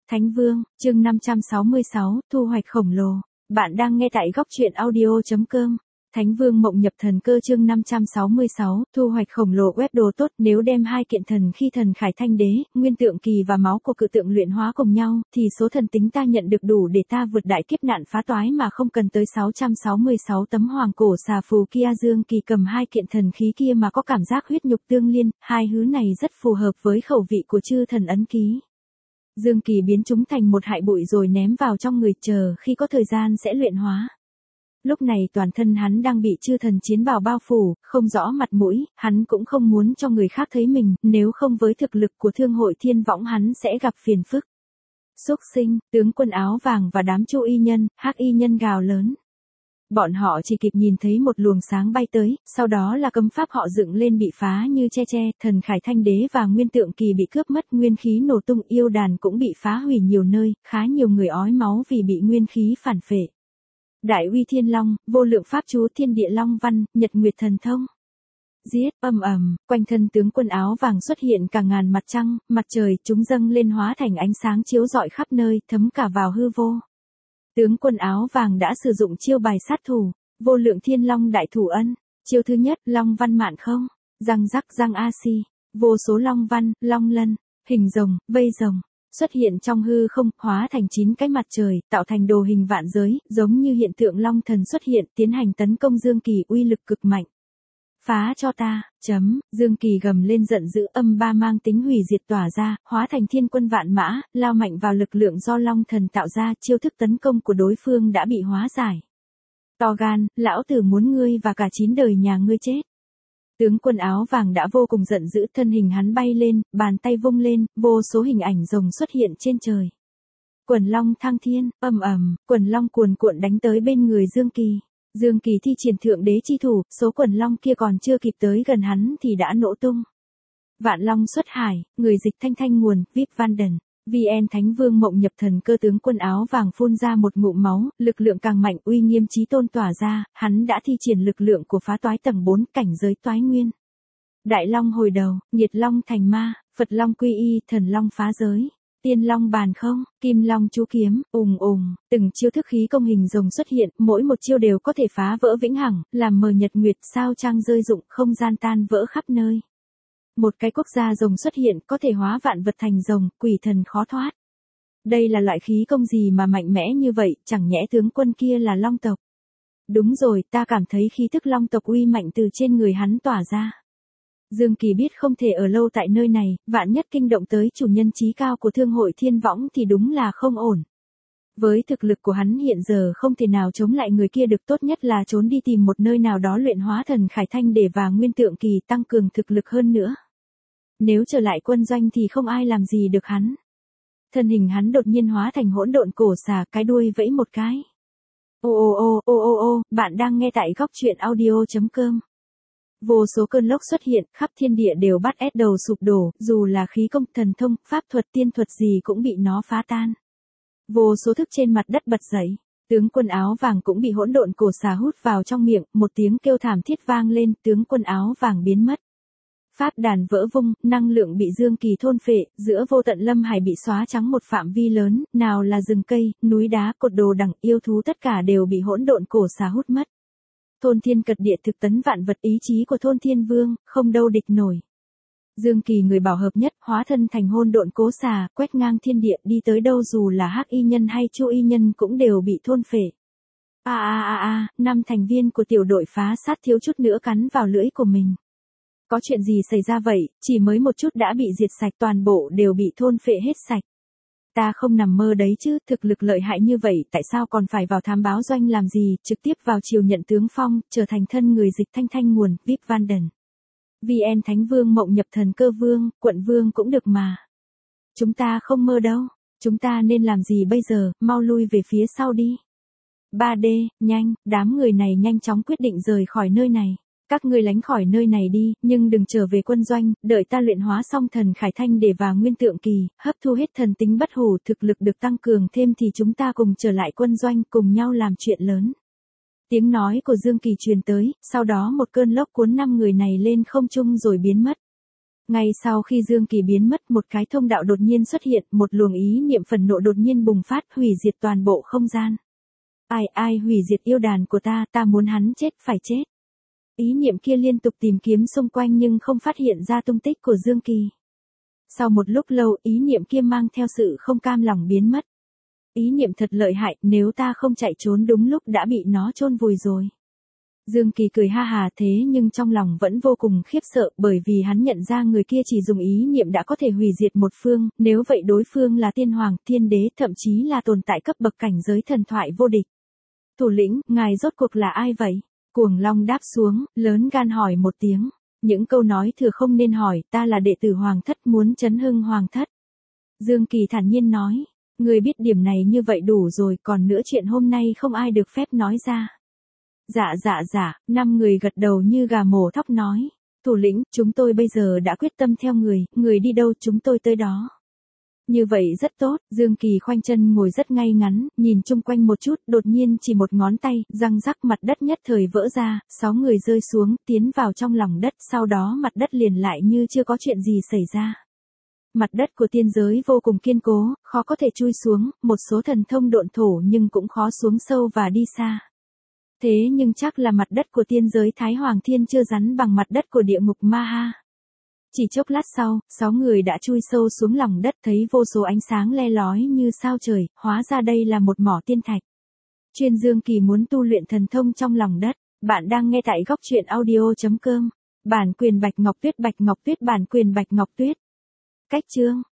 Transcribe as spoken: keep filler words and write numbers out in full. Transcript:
Thánh Vương, chương năm trăm sáu mươi sáu, thu hoạch khổng lồ. Bạn đang nghe tại góc truyện audio chấm com. Thánh Vương mộng nhập thần cơ chương năm trăm sáu mươi sáu, thu hoạch khổng lồ web đồ tốt. Nếu đem hai kiện thần khi thần Khải Thanh Đế, nguyên tượng kỳ và máu của cự tượng luyện hóa cùng nhau, thì số thần tính ta nhận được đủ để ta vượt đại kiếp nạn phá toái mà không cần tới sáu trăm sáu mươi sáu tấm hoàng cổ xà phù kia. Dương Kỳ cầm hai kiện thần khí kia mà có cảm giác huyết nhục tương liên, hai thứ này rất phù hợp với khẩu vị của chư thần ấn ký. Dương Kỳ biến chúng thành một hại bụi rồi ném vào trong người, chờ khi có thời gian sẽ luyện hóa. Lúc này toàn thân hắn đang bị chư thần chiến bào bao phủ, không rõ mặt mũi, hắn cũng không muốn cho người khác thấy mình, nếu không với thực lực của Thương hội Thiên Võng hắn sẽ gặp phiền phức. Xúc sinh, tướng quân áo vàng và đám Chu y nhân, Hắc y nhân gào lớn. Bọn họ chỉ kịp nhìn thấy một luồng sáng bay tới, sau đó là cấm pháp họ dựng lên bị phá như che tre, thần Khải Thanh Đế và nguyên tượng kỳ bị cướp mất, nguyên khí nổ tung, yêu đàn cũng bị phá hủy nhiều nơi, khá nhiều người ói máu vì bị nguyên khí phản phệ. Đại uy thiên long, vô lượng pháp chú, thiên địa long văn, nhật nguyệt thần thông. Giết, ầm ầm, quanh thân tướng quân áo vàng xuất hiện cả ngàn mặt trăng, mặt trời, chúng dâng lên hóa thành ánh sáng chiếu rọi khắp nơi, thấm cả vào hư vô. Tướng quân áo vàng đã sử dụng chiêu bài sát thủ, vô lượng thiên long đại thủ ân. Chiêu thứ nhất, long văn mạn không, răng rắc răng a si, vô số long văn, long lân, hình rồng, vây rồng, xuất hiện trong hư không, hóa thành chín cái mặt trời, tạo thành đồ hình vạn giới, giống như hiện tượng long thần xuất hiện, tiến hành tấn công Dương Kỳ, uy lực cực mạnh. Phá cho ta, chấm, Dương Kỳ gầm lên giận dữ, âm ba mang tính hủy diệt tỏa ra, hóa thành thiên quân vạn mã, lao mạnh vào lực lượng do long thần tạo ra, chiêu thức tấn công của đối phương đã bị hóa giải. To gan, lão tử muốn ngươi và cả chín đời nhà ngươi chết. Tướng quân áo vàng đã vô cùng giận dữ, thân hình hắn bay lên, bàn tay vung lên, vô số hình ảnh rồng xuất hiện trên trời. Quần long thăng thiên, ầm ầm, quần long cuồn cuộn đánh tới bên người Dương Kỳ. Dương Kỳ thi triển thượng đế chi thủ, số quần long kia còn chưa kịp tới gần hắn thì đã nổ tung. Vạn long xuất hải, người dịch thanh thanh nguồn, vê i pê Vanden, vê en Thánh Vương mộng nhập thần cơ tướng quân áo vàng phun ra một ngụm máu, lực lượng càng mạnh, uy nghiêm chí tôn tỏa ra, hắn đã thi triển lực lượng của phá toái tầng bốn, cảnh giới toái nguyên. Đại long hồi đầu, nhiệt long thành ma, Phật long quy y, thần long phá giới. Tiên long bàn không, kim long chú kiếm, ùng ùng, từng chiêu thức khí công hình rồng xuất hiện, mỗi một chiêu đều có thể phá vỡ vĩnh hằng, làm mờ nhật nguyệt, sao trang rơi rụng, không gian tan vỡ khắp nơi. Một cái quốc gia rồng xuất hiện, có thể hóa vạn vật thành rồng, quỷ thần khó thoát. Đây là loại khí công gì mà mạnh mẽ như vậy, chẳng nhẽ tướng quân kia là long tộc. Đúng rồi, ta cảm thấy khí thức long tộc uy mạnh từ trên người hắn tỏa ra. Dương Kỳ biết không thể ở lâu tại nơi này, vạn nhất kinh động tới chủ nhân chí cao của Thương hội Thiên Võng thì đúng là không ổn. Với thực lực của hắn hiện giờ không thể nào chống lại người kia được, tốt nhất là trốn đi tìm một nơi nào đó luyện hóa thần Khải Thanh Đế và nguyên tượng kỳ, tăng cường thực lực hơn nữa. Nếu trở lại quân doanh thì không ai làm gì được hắn. Thân hình hắn đột nhiên hóa thành hỗn độn cổ xà, cái đuôi vẫy một cái. Ô ô ô ô ô ô, bạn đang nghe tại góc truyện audio chấm com. Vô số cơn lốc xuất hiện, khắp thiên địa đều bắt ép đầu sụp đổ, dù là khí công, thần thông, pháp thuật, tiên thuật gì cũng bị nó phá tan. Vô số thức trên mặt đất bật dậy, tướng quân áo vàng cũng bị hỗn độn cổ xà hút vào trong miệng, một tiếng kêu thảm thiết vang lên, tướng quân áo vàng biến mất. Pháp đàn vỡ vung, năng lượng bị Dương Kỳ thôn phệ, giữa vô tận lâm hải bị xóa trắng một phạm vi lớn, nào là rừng cây, núi đá, cột đồ đằng, yêu thú tất cả đều bị hỗn độn cổ xà hút mất. Thôn thiên cật địa thực tấn vạn vật, ý chí của thôn thiên vương, không đâu địch nổi. Dương Kỳ người bảo hợp nhất, hóa thân thành hôn độn cố xà, quét ngang thiên địa, đi tới đâu dù là Hắc y nhân hay Chu y nhân cũng đều bị thôn phệ. A a a a, năm thành viên của tiểu đội phá sát thiếu chút nữa cắn vào lưỡi của mình. Có chuyện gì xảy ra vậy, chỉ mới một chút đã bị diệt sạch, toàn bộ đều bị thôn phệ hết sạch. Ta không nằm mơ đấy chứ, thực lực lợi hại như vậy, tại sao còn phải vào thám báo doanh làm gì, trực tiếp vào triều nhận tướng phong, trở thành thân người dịch thanh thanh nguồn, vê i pê Vanden. vê en Thánh Vương mộng nhập thần cơ vương, quận vương cũng được mà. Chúng ta không mơ đâu, chúng ta nên làm gì bây giờ, mau lui về phía sau đi. ba D, nhanh, đám người này nhanh chóng quyết định rời khỏi nơi này. Các ngươi lánh khỏi nơi này đi, nhưng đừng trở về quân doanh, đợi ta luyện hóa xong thần Khải Thanh Đế và nguyên tượng kỳ, hấp thu hết thần tính bất hủ, thực lực được tăng cường thêm thì chúng ta cùng trở lại quân doanh, cùng nhau làm chuyện lớn. Tiếng nói của Dương Kỳ truyền tới, sau đó một cơn lốc cuốn năm người này lên không trung rồi biến mất. Ngay sau khi Dương Kỳ biến mất, một cái thông đạo đột nhiên xuất hiện, một luồng ý niệm phần nộ đột nhiên bùng phát, hủy diệt toàn bộ không gian. Ai ai hủy diệt yêu đàn của ta, ta muốn hắn chết phải chết. Ý niệm kia liên tục tìm kiếm xung quanh nhưng không phát hiện ra tung tích của Dương Kỳ. Sau một lúc lâu, ý niệm kia mang theo sự không cam lòng biến mất. Ý niệm thật lợi hại, nếu ta không chạy trốn đúng lúc đã bị nó chôn vùi rồi. Dương Kỳ cười ha hà, thế nhưng trong lòng vẫn vô cùng khiếp sợ, bởi vì hắn nhận ra người kia chỉ dùng ý niệm đã có thể hủy diệt một phương, nếu vậy đối phương là tiên hoàng, thiên đế, thậm chí là tồn tại cấp bậc cảnh giới thần thoại vô địch. Thủ lĩnh, ngài rốt cuộc là ai vậy? Cuồng Long đáp xuống, lớn gan hỏi một tiếng. Những câu nói thừa không nên hỏi, ta là đệ tử hoàng thất, muốn chấn hưng hoàng thất. Dương Kỳ thản nhiên nói, ngươi biết điểm này như vậy đủ rồi, còn nữa chuyện hôm nay không ai được phép nói ra. Dạ dạ dạ, năm người gật đầu như gà mổ thóc nói. Thủ lĩnh, chúng tôi bây giờ đã quyết tâm theo người, người đi đâu chúng tôi tới đó. Như vậy rất tốt, Dương Kỳ khoanh chân ngồi rất ngay ngắn, nhìn chung quanh một chút, đột nhiên chỉ một ngón tay, răng rắc mặt đất nhất thời vỡ ra, sáu người rơi xuống, tiến vào trong lòng đất, sau đó mặt đất liền lại như chưa có chuyện gì xảy ra. Mặt đất của tiên giới vô cùng kiên cố, khó có thể chui xuống, một số thần thông độn thổ nhưng cũng khó xuống sâu và đi xa. Thế nhưng chắc là mặt đất của tiên giới Thái Hoàng Thiên chưa rắn bằng mặt đất của địa ngục Ma Ha. Chỉ chốc lát sau, sáu người đã chui sâu xuống lòng đất, thấy vô số ánh sáng le lói như sao trời, hóa ra đây là một mỏ tiên thạch. Chuyên Dương Kỳ muốn tu luyện thần thông trong lòng đất. Bạn đang nghe tại góc truyện audio chấm com. Bản quyền Bạch Ngọc Tuyết, Bạch Ngọc Tuyết, bản quyền Bạch Ngọc Tuyết. Cách chương